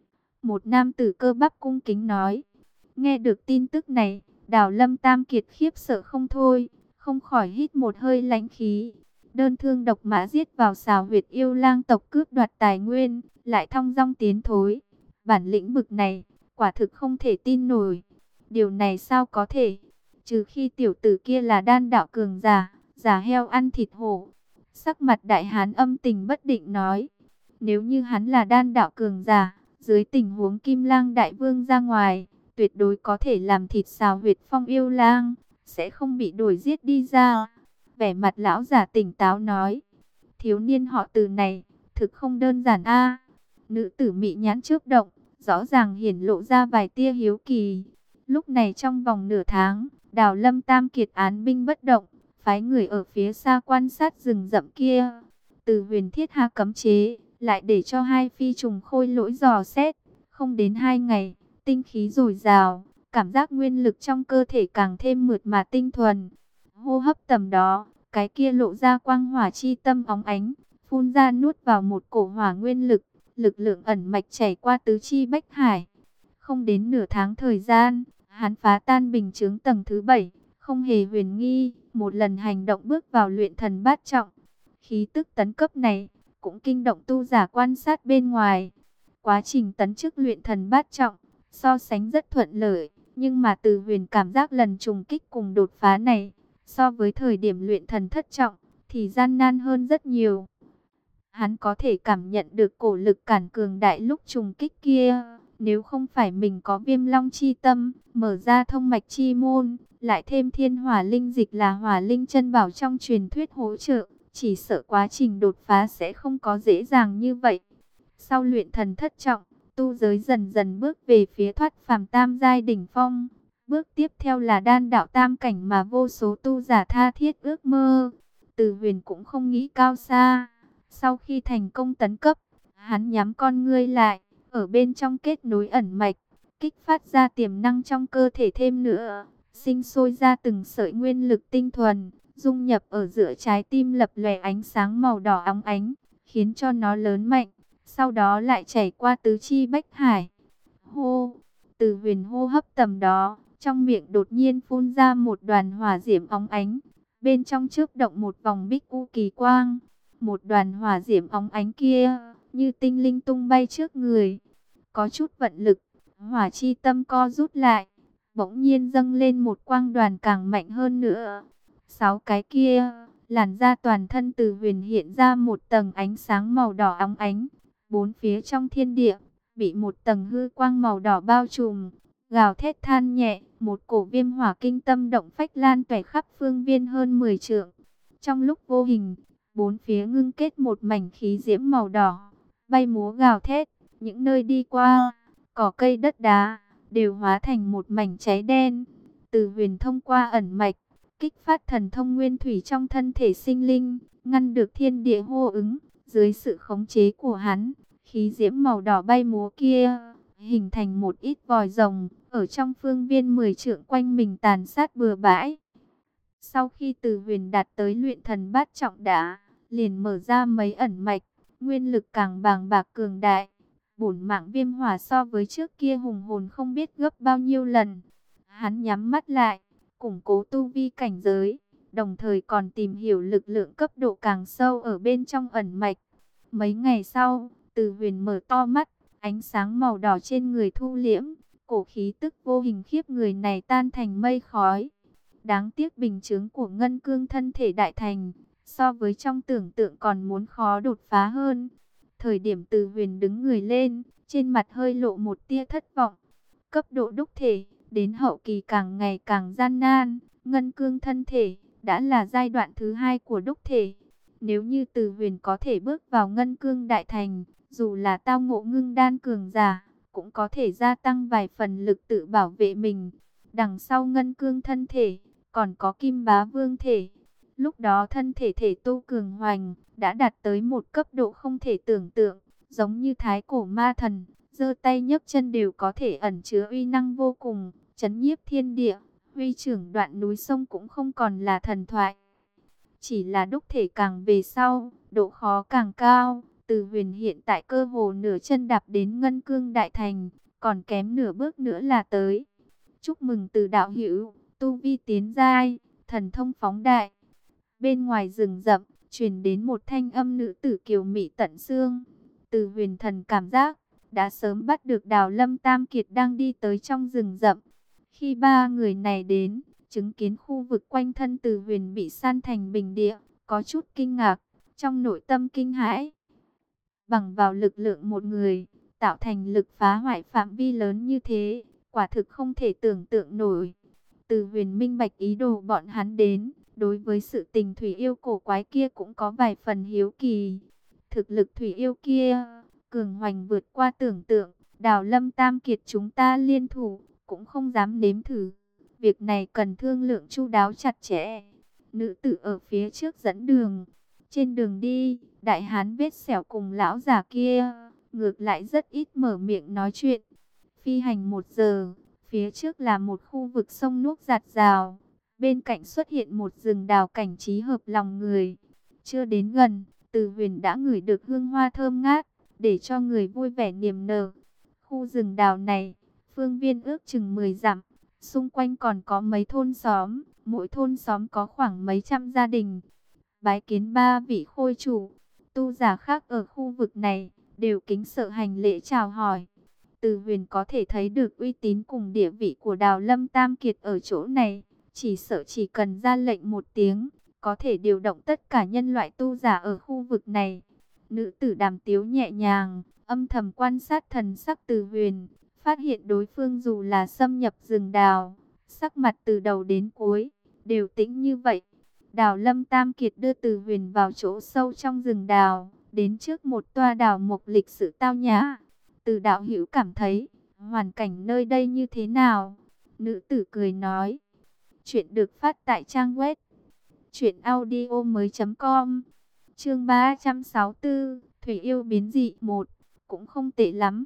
Một nam tử cơ bắp cung kính nói. Nghe được tin tức này, Đào Lâm Tam Kiệt khiếp sợ không thôi, không khỏi hít một hơi lãnh khí. Đơn thương độc mã giết vào xào huyệt yêu lang tộc cướp đoạt tài nguyên, lại thong dong tiến thối. Bản lĩnh bực này, quả thực không thể tin nổi. Điều này sao có thể? Trừ khi tiểu tử kia là đan đạo cường giả, giả heo ăn thịt hổ. Sắc mặt đại hán âm tình bất định nói. Nếu như hắn là đan đạo cường giả, dưới tình huống Kim Lang Đại Vương ra ngoài, tuyệt đối có thể làm thịt xào huyệt phong yêu lang, sẽ không bị đuổi giết đi ra. Vẻ mặt lão giả tỉnh táo nói, thiếu niên họ Từ này, thực không đơn giản a. Nữ tử mị nhãn chớp động, rõ ràng hiển lộ ra vài tia hiếu kỳ. Lúc này trong vòng nửa tháng, Đào Lâm Tam Kiệt án binh bất động, phái người ở phía xa quan sát rừng rậm kia. Từ Huyền thiết hạ cấm chế, lại để cho hai phi trùng khôi lỗi dò xét. Không đến hai ngày, tinh khí dồi dào, cảm giác nguyên lực trong cơ thể càng thêm mượt mà tinh thuần. Hô hấp tầm đó, cái kia lộ ra quang hỏa chi tâm óng ánh, phun ra nuốt vào một cổ hỏa nguyên lực, lực lượng ẩn mạch chảy qua tứ chi bách hải. Không đến nửa tháng thời gian, hắn phá tan bình chướng tầng thứ bảy, không hề huyền nghi, một lần hành động bước vào luyện thần bát trọng. Khí tức tấn cấp này cũng kinh động tu giả quan sát bên ngoài. Quá trình tấn chức luyện thần bát trọng so sánh rất thuận lợi, nhưng mà Từ Huyền cảm giác lần trùng kích cùng đột phá này so với thời điểm luyện thần thất trọng thì gian nan hơn rất nhiều. Hắn có thể cảm nhận được cổ lực cản cường đại lúc trùng kích kia. Nếu không phải mình có Viêm Long chi tâm, mở ra thông mạch chi môn, lại thêm Thiên Hỏa linh dịch là hỏa linh chân bảo trong truyền thuyết hỗ trợ, chỉ sợ quá trình đột phá sẽ không có dễ dàng như vậy. Sau luyện thần thất trọng, tu giới dần dần bước về phía thoát phàm tam giai đỉnh phong. Bước tiếp theo là đan đạo tam cảnh mà vô số tu giả tha thiết ước mơ. Từ Huyền cũng không nghĩ cao xa. Sau khi thành công tấn cấp, hắn nhắm con ngươi lại, ở bên trong kết nối ẩn mạch, kích phát ra tiềm năng trong cơ thể thêm nữa, sinh sôi ra từng sợi nguyên lực tinh thuần, dung nhập ở giữa trái tim lập lòe ánh sáng màu đỏ óng ánh, khiến cho nó lớn mạnh, sau đó lại chảy qua tứ chi bách hải. Hô, Từ Huyền hô hấp tầm đó, trong miệng đột nhiên phun ra một đoàn hỏa diễm óng ánh, bên trong chớp động một vòng bích u kỳ quang. Một đoàn hỏa diễm óng ánh kia như tinh linh tung bay trước người. Có chút vận lực, hỏa chi tâm co rút lại, bỗng nhiên dâng lên một quang đoàn càng mạnh hơn nữa. Sáu cái kia, làn da toàn thân Từ Huyền hiện ra một tầng ánh sáng màu đỏ óng ánh. Bốn phía trong thiên địa bị một tầng hư quang màu đỏ bao trùm, gào thét than nhẹ, một cổ viêm hỏa kinh tâm động phách lan tỏa khắp phương viên hơn mười trượng. Trong lúc vô hình, bốn phía ngưng kết một mảnh khí diễm màu đỏ, bay múa gào thét, những nơi đi qua, cỏ cây đất đá đều hóa thành một mảnh cháy đen. Từ Huyền thông qua ẩn mạch, kích phát thần thông nguyên thủy trong thân thể sinh linh, ngăn được thiên địa hô ứng. Dưới sự khống chế của hắn, khí diễm màu đỏ bay múa kia hình thành một ít vòi rồng ở trong phương viên mười trượng quanh mình tàn sát bừa bãi. Sau khi Từ Huyền đạt tới luyện thần bát trọng đã, liền mở ra mấy ẩn mạch, nguyên lực càng bàng bạc cường đại. Bổn mạng viêm hỏa so với trước kia hùng hồn không biết gấp bao nhiêu lần. Hắn nhắm mắt lại, củng cố tu vi cảnh giới, đồng thời còn tìm hiểu lực lượng cấp độ càng sâu ở bên trong ẩn mạch. Mấy ngày sau, Từ Huyền mở to mắt, ánh sáng màu đỏ trên người thu liễm, cổ khí tức vô hình khiếp người này tan thành mây khói. Đáng tiếc bình chướng của ngân cương thân thể đại thành, so với trong tưởng tượng còn muốn khó đột phá hơn. Thời điểm Từ Huyền đứng người lên, trên mặt hơi lộ một tia thất vọng. Cấp độ đúc thể, đến hậu kỳ càng ngày càng gian nan. Ngân cương thân thể, đã là giai đoạn thứ hai của đúc thể. Nếu như Từ Huyền có thể bước vào ngân cương đại thành, dù là tao ngộ ngưng đan cường giả, cũng có thể gia tăng vài phần lực tự bảo vệ mình. Đằng sau ngân cương thân thể, còn có kim bá vương thể. Lúc đó thân thể thể tu cường hoành, đã đạt tới một cấp độ không thể tưởng tượng, giống như thái cổ ma thần, giơ tay nhấc chân đều có thể ẩn chứa uy năng vô cùng, chấn nhiếp thiên địa, huy trưởng đoạn núi sông cũng không còn là thần thoại. Chỉ là đúc thể càng về sau, độ khó càng cao. Từ Huyền hiện tại cơ hồ nửa chân đạp đến ngân cương đại thành, còn kém nửa bước nữa là tới. Chúc mừng Từ đạo hữu, tu vi tiến giai, thần thông phóng đại. Bên ngoài rừng rậm, truyền đến một thanh âm nữ tử kiều mị tận xương. Từ Huyền thần cảm giác, đã sớm bắt được Đào Lâm Tam Kiệt đang đi tới trong rừng rậm. Khi ba người này đến, chứng kiến khu vực quanh thân Từ Huyền bị san thành bình địa, có chút kinh ngạc, trong nội tâm kinh hãi. Bằng vào lực lượng một người, tạo thành lực phá hoại phạm vi lớn như thế, quả thực không thể tưởng tượng nổi. Từ Huyền minh bạch ý đồ bọn hắn đến, đối với sự tình thủy yêu cổ quái kia cũng có vài phần hiếu kỳ. Thực lực thủy yêu kia, cường hoành vượt qua tưởng tượng, Đào Lâm Tam Kiệt chúng ta liên thủ, cũng không dám nếm thử. Việc này cần thương lượng chu đáo chặt chẽ. Nữ tử ở phía trước dẫn đường. Trên đường đi, đại hán vết sẹo cùng lão già kia, ngược lại rất ít mở miệng nói chuyện. Phi hành một giờ, phía trước là một khu vực sông nước giạt rào. Bên cạnh xuất hiện một rừng đào cảnh trí hợp lòng người. Chưa đến gần, Từ Huyền đã ngửi được hương hoa thơm ngát, để cho người vui vẻ niềm nở. Khu rừng đào này, phương viên ước chừng mười dặm, xung quanh còn có mấy thôn xóm, mỗi thôn xóm có khoảng mấy trăm gia đình. Bái kiến ba vị khôi chủ, tu giả khác ở khu vực này đều kính sợ hành lễ chào hỏi. Từ Huyền có thể thấy được uy tín cùng địa vị của Đào Lâm Tam Kiệt ở chỗ này, chỉ sợ chỉ cần ra lệnh một tiếng, có thể điều động tất cả nhân loại tu giả ở khu vực này. Nữ tử Đàm Tiếu nhẹ nhàng, âm thầm quan sát thần sắc Từ Huyền, phát hiện đối phương dù là xâm nhập rừng đào, sắc mặt từ đầu đến cuối đều tĩnh như vậy. Đào Lâm Tam Kiệt đưa Từ Huyền vào chỗ sâu trong rừng đào, đến trước một toa đào mộc lịch sự tao nhã. Từ đạo hữu cảm thấy hoàn cảnh nơi đây như thế nào? Nữ tử cười nói. Chuyện được phát tại trang web truyện audio mới chấm com. Chương ba trăm sáu mươi tư, Thủy yêu biến dị một, cũng không tệ lắm.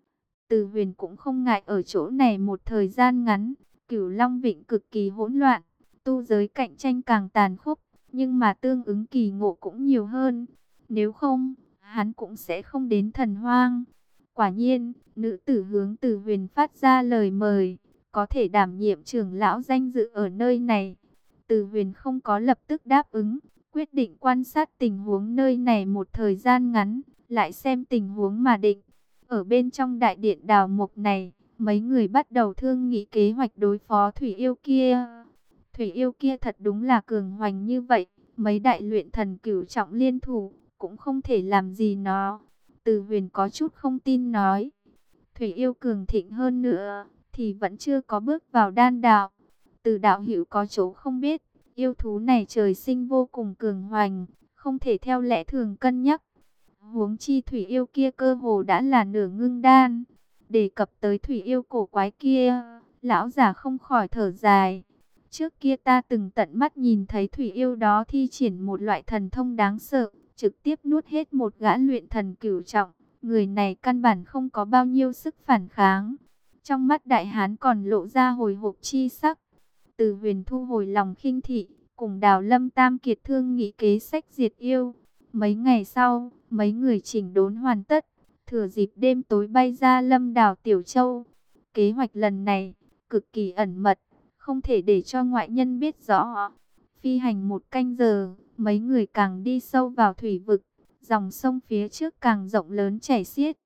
Từ Huyền cũng không ngại ở chỗ này một thời gian ngắn. Cửu Long Vịnh cực kỳ hỗn loạn, tu giới cạnh tranh càng tàn khốc, nhưng mà tương ứng kỳ ngộ cũng nhiều hơn. Nếu không, hắn cũng sẽ không đến Thần Hoang. Quả nhiên, nữ tử hướng Từ Huyền phát ra lời mời, có thể đảm nhiệm trưởng lão danh dự ở nơi này. Từ Huyền không có lập tức đáp ứng, quyết định quan sát tình huống nơi này một thời gian ngắn, lại xem tình huống mà định. Ở bên trong đại điện đào mộc này, mấy người bắt đầu thương nghị kế hoạch đối phó thủy yêu kia. Thủy yêu kia thật đúng là cường hoành như vậy, mấy đại luyện thần cửu trọng liên thủ cũng không thể làm gì nó. Từ Huyền có chút không tin nói, thủy yêu cường thịnh hơn nữa thì vẫn chưa có bước vào đan đạo. Từ đạo hữu có chỗ không biết, yêu thú này trời sinh vô cùng cường hoành, không thể theo lẽ thường cân nhắc. Huống chi thủy yêu kia cơ hồ đã là nửa ngưng đan. Đề cập tới thủy yêu cổ quái kia, lão già không khỏi thở dài. Trước kia ta từng tận mắt nhìn thấy thủy yêu đó thi triển một loại thần thông đáng sợ, trực tiếp nuốt hết một gã luyện thần cửu trọng. Người này căn bản không có bao nhiêu sức phản kháng. Trong mắt đại hán còn lộ ra hồi hộp chi sắc. Từ Huyền thu hồi lòng khinh thị, cùng Đào Lâm Tam Kiệt thương nghị kế sách diệt yêu. Mấy ngày sau, mấy người chỉnh đốn hoàn tất, thừa dịp đêm tối bay ra Lâm Đào Tiểu Châu. Kế hoạch lần này cực kỳ ẩn mật, không thể để cho ngoại nhân biết rõ. Phi hành một canh giờ, mấy người càng đi sâu vào thủy vực, dòng sông phía trước càng rộng lớn chảy xiết.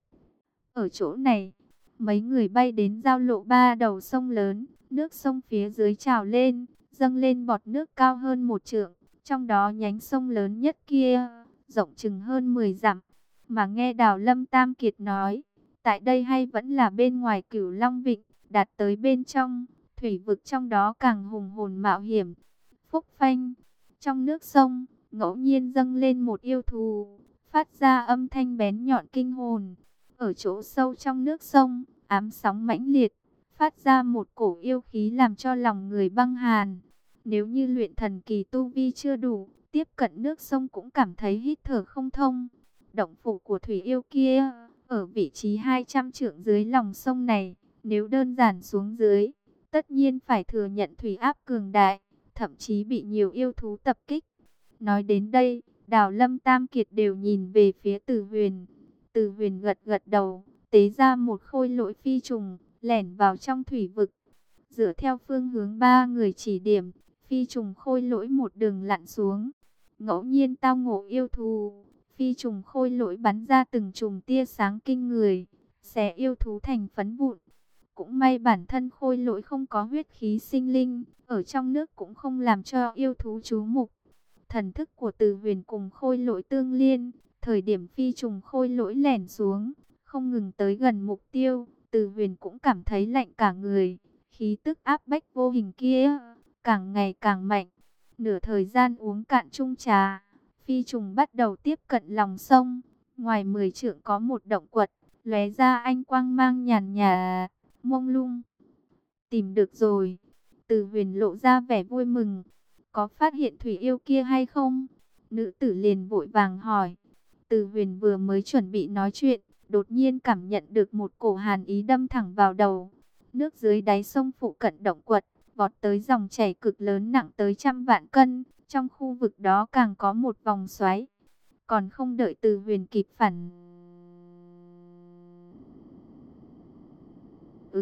Ở chỗ này, mấy người bay đến giao lộ ba đầu sông lớn, nước sông phía dưới trào lên, dâng lên bọt nước cao hơn một trượng. Trong đó nhánh sông lớn nhất kia, rộng chừng hơn mười dặm. Mà nghe Đào Lâm Tam Kiệt nói, tại đây hay vẫn là bên ngoài Cửu Long Vịnh, đạt tới bên trong, thủy vực trong đó càng hùng hồn mạo hiểm. Phúc phanh, trong nước sông, ngẫu nhiên dâng lên một yêu thú, phát ra âm thanh bén nhọn kinh hồn. Ở chỗ sâu trong nước sông, ám sóng mãnh liệt, phát ra một cổ yêu khí làm cho lòng người băng hàn. Nếu như luyện thần kỳ tu vi chưa đủ, tiếp cận nước sông cũng cảm thấy hít thở không thông. Động phủ của thủy yêu kia, ở vị trí hai trăm trượng dưới lòng sông này, nếu đơn giản xuống dưới, tất nhiên phải thừa nhận thủy áp cường đại, thậm chí bị nhiều yêu thú tập kích. Nói đến đây, Đào Lâm Tam Kiệt đều nhìn về phía Từ Huyền. Từ Huyền gật gật đầu, tế ra một khôi lỗi phi trùng, lẻn vào trong thủy vực. Dựa theo phương hướng ba người chỉ điểm, phi trùng khôi lỗi một đường lặn xuống. Ngẫu nhiên tao ngộ yêu thú, phi trùng khôi lỗi bắn ra từng chùm tia sáng kinh người, xé yêu thú thành phấn vụn. Cũng may bản thân khôi lỗi không có huyết khí sinh linh, ở trong nước cũng không làm cho yêu thú chú mục. Thần thức của Từ Huyền cùng khôi lỗi tương liên, thời điểm phi trùng khôi lỗi lẻn xuống, không ngừng tới gần mục tiêu, Từ Huyền cũng cảm thấy lạnh cả người. Khí tức áp bách vô hình kia, càng ngày càng mạnh. Nửa thời gian uống cạn chung trà, phi trùng bắt đầu tiếp cận lòng sông. Ngoài mười trượng có một động quật, lóe ra ánh quang mang nhàn nhạt, mông lung. Tìm được rồi. Từ Huyền lộ ra vẻ vui mừng. Có phát hiện thủy yêu kia hay không? Nữ tử liền vội vàng hỏi. Từ Huyền vừa mới chuẩn bị nói chuyện, đột nhiên cảm nhận được một cổ hàn ý đâm thẳng vào đầu. Nước dưới đáy sông phụ cận động quật, vọt tới dòng chảy cực lớn nặng tới trăm vạn cân. Trong khu vực đó càng có một vòng xoáy. Còn không đợi Từ Huyền kịp phản ứng,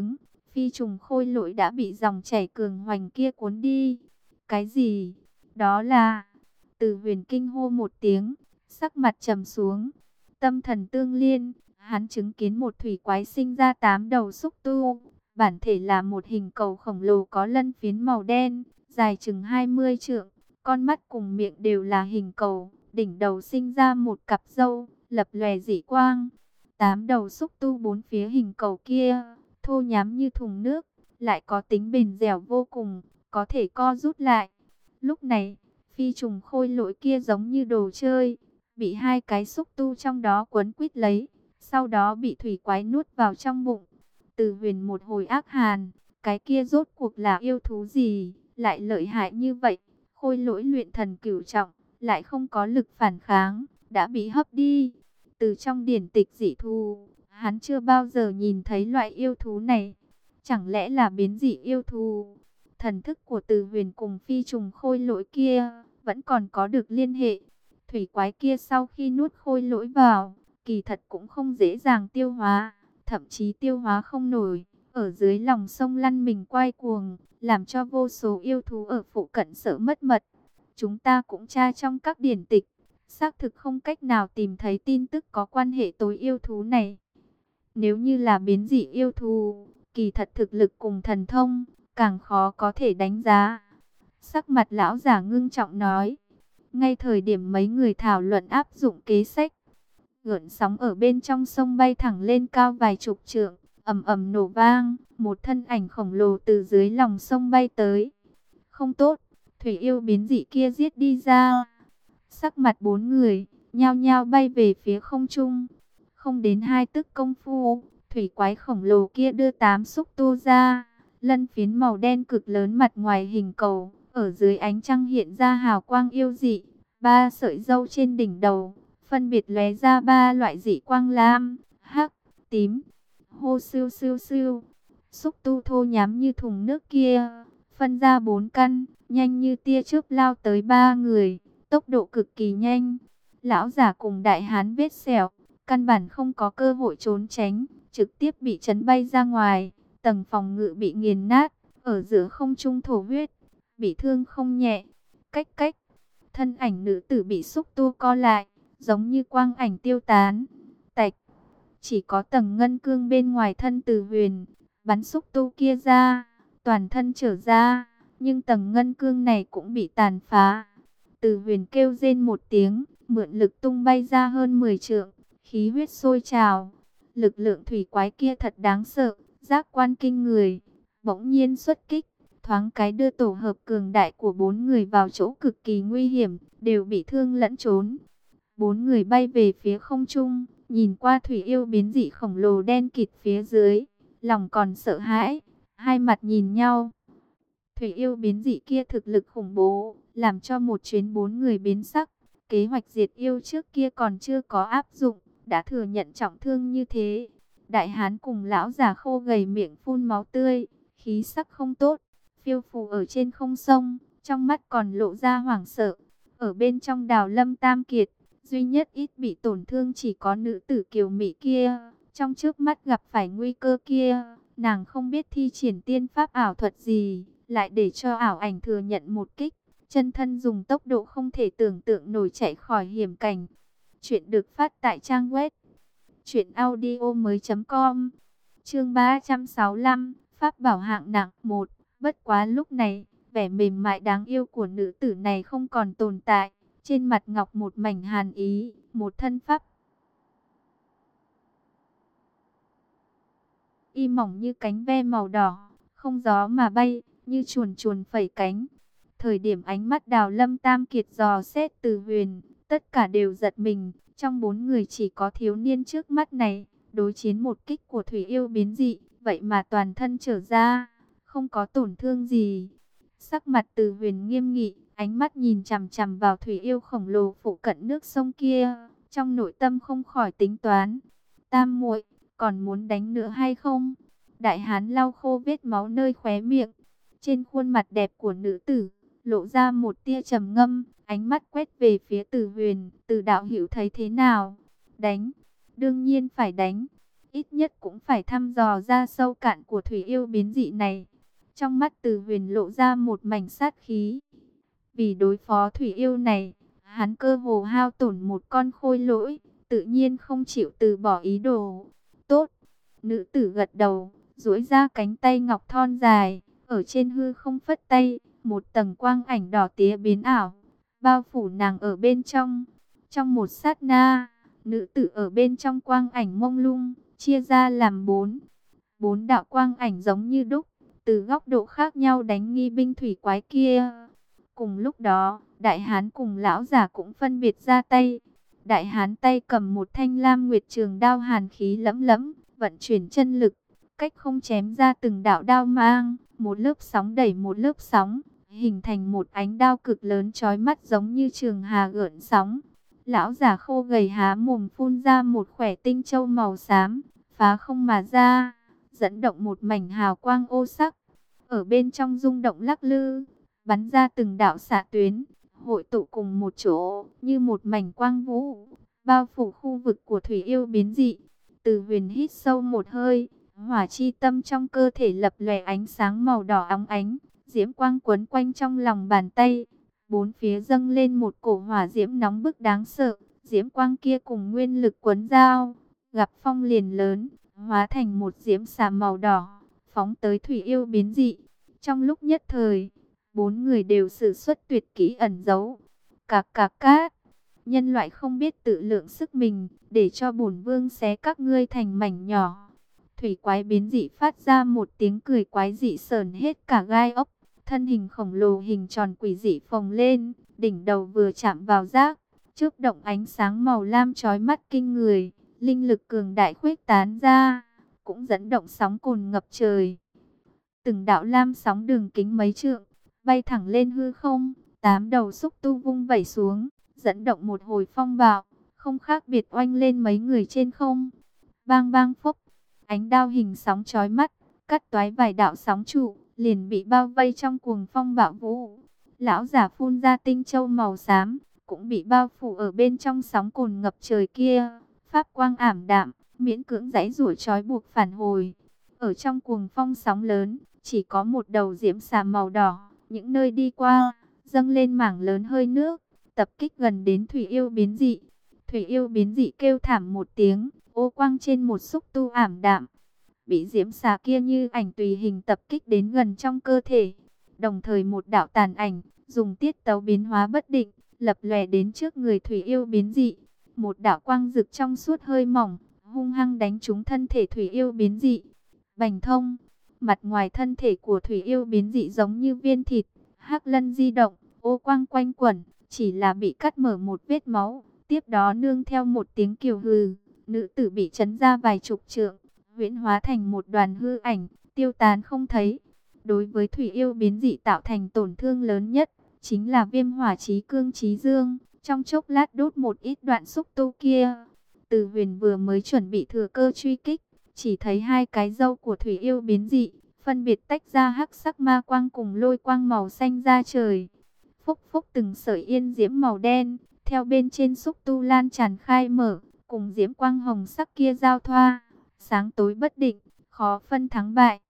Phi trùng khôi lỗi đã bị dòng chảy cường hoành kia cuốn đi. Cái gì? Đó là... Từ Huyền kinh hô một tiếng, sắc mặt trầm xuống. Tâm thần tương liên, hắn chứng kiến một thủy quái sinh ra tám đầu xúc tu. Bản thể là một hình cầu khổng lồ có lân phiến màu đen, dài chừng hai mươi trượng. Con mắt cùng miệng đều là hình cầu, đỉnh đầu sinh ra một cặp râu, lập lòe dị quang. Tám đầu xúc tu bốn phía hình cầu kia, thô nhám như thùng nước, lại có tính bền dẻo vô cùng, có thể co rút lại. Lúc này, phi trùng khôi lỗi kia giống như đồ chơi, bị hai cái xúc tu trong đó quấn quýt lấy, sau đó bị thủy quái nuốt vào trong bụng. Từ Huyền một hồi ác hàn, cái kia rốt cuộc là yêu thú gì, lại lợi hại như vậy. Khôi lỗi luyện thần cửu trọng, lại không có lực phản kháng, đã bị hấp đi. Từ trong điển tịch dị thú, hắn chưa bao giờ nhìn thấy loại yêu thú này. Chẳng lẽ là biến dị yêu thú? Thần thức của Từ Huyền cùng phi trùng khôi lỗi kia vẫn còn có được liên hệ. Thủy quái kia sau khi nuốt khôi lỗi vào, kỳ thật cũng không dễ dàng tiêu hóa, thậm chí tiêu hóa không nổi, ở dưới lòng sông lăn mình quay cuồng, làm cho vô số yêu thú ở phụ cận sợ mất mật. Chúng ta cũng tra trong các điển tịch, xác thực không cách nào tìm thấy tin tức có quan hệ tối yêu thú này. Nếu như là biến dị yêu thú, kỳ thật thực lực cùng thần thông, càng khó có thể đánh giá. Sắc mặt lão giả ngưng trọng nói. Ngay thời điểm mấy người thảo luận áp dụng kế sách, gợn sóng ở bên trong sông bay thẳng lên cao vài chục trượng, ầm ầm nổ vang, một thân ảnh khổng lồ từ dưới lòng sông bay tới. Không tốt, thủy yêu biến dị kia giết đi ra. Sắc mặt bốn người, nhao nhao bay về phía không trung. Không đến hai tức công phu, thủy quái khổng lồ kia đưa tám xúc tu ra. Lân phiến màu đen cực lớn mặt ngoài hình cầu, ở dưới ánh trăng hiện ra hào quang yêu dị. Ba sợi râu trên đỉnh đầu, phân biệt lóe ra ba loại dị quang lam, hắc, tím. Hô siêu siêu siêu, xúc tu thô nhám như thùng nước kia, phân ra bốn căn, nhanh như tia chớp lao tới ba người, tốc độ cực kỳ nhanh. Lão giả cùng đại hán vết sẹo, căn bản không có cơ hội trốn tránh, trực tiếp bị chấn bay ra ngoài. Tầng phòng ngự bị nghiền nát, ở giữa không trung thổ huyết, bị thương không nhẹ. Cách cách, thân ảnh nữ tử bị xúc tu co lại, giống như quang ảnh tiêu tán. Tạch, chỉ có tầng ngân cương bên ngoài thân Từ Huyền, bắn xúc tu kia ra, toàn thân trở ra, nhưng tầng ngân cương này cũng bị tàn phá. Từ Huyền kêu rên một tiếng, mượn lực tung bay ra hơn mười trượng, khí huyết sôi trào. Lực lượng thủy quái kia thật đáng sợ, giác quan kinh người, bỗng nhiên xuất kích, thoáng cái đưa tổ hợp cường đại của bốn người vào chỗ cực kỳ nguy hiểm, đều bị thương lẫn trốn. Bốn người bay về phía không trung, nhìn qua thủy yêu biến dị khổng lồ đen kịt phía dưới, lòng còn sợ hãi, hai mặt nhìn nhau. Thủy yêu biến dị kia thực lực khủng bố, làm cho một chuyến bốn người biến sắc. Kế hoạch diệt yêu trước kia còn chưa có áp dụng, đã thừa nhận trọng thương như thế. Đại hán cùng lão già khô gầy miệng phun máu tươi, khí sắc không tốt, phiêu phù ở trên không sông, trong mắt còn lộ ra hoảng sợ. Ở bên trong Đào Lâm Tam Kiệt, duy nhất ít bị tổn thương chỉ có nữ tử kiều mỹ kia. Trong trước mắt gặp phải nguy cơ kia, nàng không biết thi triển tiên pháp ảo thuật gì, lại để cho ảo ảnh thừa nhận một kích, chân thân dùng tốc độ không thể tưởng tượng nổi chạy khỏi hiểm cảnh. Chuyện được phát tại trang web truyện audio mới chấm com. Chương ba trăm sáu mươi lăm, pháp bảo hạng nặng một. Bất quá lúc này, vẻ mềm mại đáng yêu của nữ tử này không còn tồn tại, trên mặt ngọc một mảnh hàn ý, một thân pháp y mỏng như cánh ve màu đỏ, không gió mà bay, như chuồn chuồn phẩy cánh. Thời điểm ánh mắt Đào Lâm Tam Kiệt dò xét Từ Huyền, tất cả đều giật mình. Trong bốn người chỉ có thiếu niên trước mắt này, đối chiến một kích của thủy yêu biến dị, vậy mà toàn thân trở ra, không có tổn thương gì. Sắc mặt Từ Huyền nghiêm nghị, ánh mắt nhìn chằm chằm vào thủy yêu khổng lồ phụ cận nước sông kia, trong nội tâm không khỏi tính toán. Tam muội, còn muốn đánh nữa hay không? Đại hán lau khô vết máu nơi khóe miệng, trên khuôn mặt đẹp của nữ tử lộ ra một tia trầm ngâm, ánh mắt quét về phía Từ Huyền. Từ đạo hữu thấy thế nào? Đánh, đương nhiên phải đánh. ít nhất cũng phải thăm dò ra sâu cạn của thủy yêu biến dị này. Trong mắt Từ Huyền lộ ra một mảnh sát khí. Vì đối phó thủy yêu này, hắn cơ hồ hao tổn một con khôi lỗi, tự nhiên không chịu từ bỏ ý đồ. Tốt, nữ tử gật đầu, duỗi ra cánh tay ngọc thon dài, ở trên hư không phất tay, một tầng quang ảnh đỏ tía biến ảo, bao phủ nàng ở bên trong. Trong một sát na, nữ tử ở bên trong quang ảnh mông lung, chia ra làm bốn. Bốn đạo quang ảnh giống như đúc, từ góc độ khác nhau đánh nghi binh thủy quái kia. Cùng lúc đó, đại hán cùng lão giả cũng phân biệt ra tay. Đại hán tay cầm một thanh lam nguyệt trường đao hàn khí lẫm lẫm, vận chuyển chân lực, cách không chém ra từng đạo đao mang, một lớp sóng đẩy một lớp sóng, hình thành một ánh đao cực lớn chói mắt giống như trường hà gợn sóng. Lão giả khô gầy há mồm phun ra một khỏa tinh châu màu xám, phá không mà ra, dẫn động một mảnh hào quang ô sắc. Ở bên trong rung động lắc lư, bắn ra từng đạo xạ tuyến, hội tụ cùng một chỗ, như một mảnh quang vũ, bao phủ khu vực của thủy yêu biến dị. Từ Huyền hít sâu một hơi, hỏa chi tâm trong cơ thể lập lòe ánh sáng màu đỏ óng ánh, diễm quang quấn quanh trong lòng bàn tay. Bốn phía dâng lên một cổ hỏa diễm nóng bức đáng sợ, diễm quang kia cùng nguyên lực quấn giao, gặp phong liền lớn, hóa thành một diễm xà màu đỏ, phóng tới thủy yêu biến dị. Trong lúc nhất thời, bốn người đều sử xuất tuyệt kỹ ẩn giấu. Cạc cạc cát, nhân loại không biết tự lượng sức mình, để cho bổn vương xé các ngươi thành mảnh nhỏ. Thủy quái biến dị phát ra một tiếng cười quái dị sờn hết cả gai ốc. Thân hình khổng lồ hình tròn quỷ dị phồng lên, đỉnh đầu vừa chạm vào rác, chớp động ánh sáng màu lam chói mắt kinh người, linh lực cường đại khuếch tán ra, cũng dẫn động sóng cồn ngập trời. Từng đạo lam sóng đường kính mấy trượng, bay thẳng lên hư không, tám đầu xúc tu vung vẩy xuống, dẫn động một hồi phong bạo, không khác biệt oanh lên mấy người trên không. Bang bang phốc, ánh đao hình sóng chói mắt, cắt toái vài đạo sóng trụ, liền bị bao vây trong cuồng phong bạo vũ. Lão giả phun ra tinh châu màu xám, cũng bị bao phủ ở bên trong sóng cồn ngập trời kia. Pháp quang ảm đạm, miễn cưỡng giãy giụa trói buộc phản hồi. Ở trong cuồng phong sóng lớn, chỉ có một đầu diễm xà màu đỏ, những nơi đi qua, dâng lên mảng lớn hơi nước, tập kích gần đến thủy yêu biến dị. Thủy yêu biến dị kêu thảm một tiếng, ô quang trên một xúc tu ảm đạm, bị diễm xà kia như ảnh tùy hình tập kích đến gần trong cơ thể. Đồng thời một đạo tàn ảnh, dùng tiết tấu biến hóa bất định, lập lòe đến trước người thủy yêu biến dị. Một đạo quang rực trong suốt hơi mỏng, hung hăng đánh trúng thân thể thủy yêu biến dị. Bành thông, mặt ngoài thân thể của thủy yêu biến dị giống như viên thịt, hắc lân di động, ô quang quanh quẩn, chỉ là bị cắt mở một vết máu. Tiếp đó nương theo một tiếng kiều hừ, nữ tử bị chấn ra vài chục trượng, huyễn hóa thành một đoàn hư ảnh, tiêu tán không thấy. Đối với thủy yêu biến dị tạo thành tổn thương lớn nhất, chính là viêm hỏa chí cương chí dương, trong chốc lát đốt một ít đoạn xúc tu kia. Từ Huyền vừa mới chuẩn bị thừa cơ truy kích, chỉ thấy hai cái râu của thủy yêu biến dị, phân biệt tách ra hắc sắc ma quang cùng lôi quang màu xanh ra trời. Phúc phúc từng sợi yên diễm màu đen, theo bên trên xúc tu lan tràn khai mở, cùng diễm quang hồng sắc kia giao thoa, sáng tối bất định, khó phân thắng bại.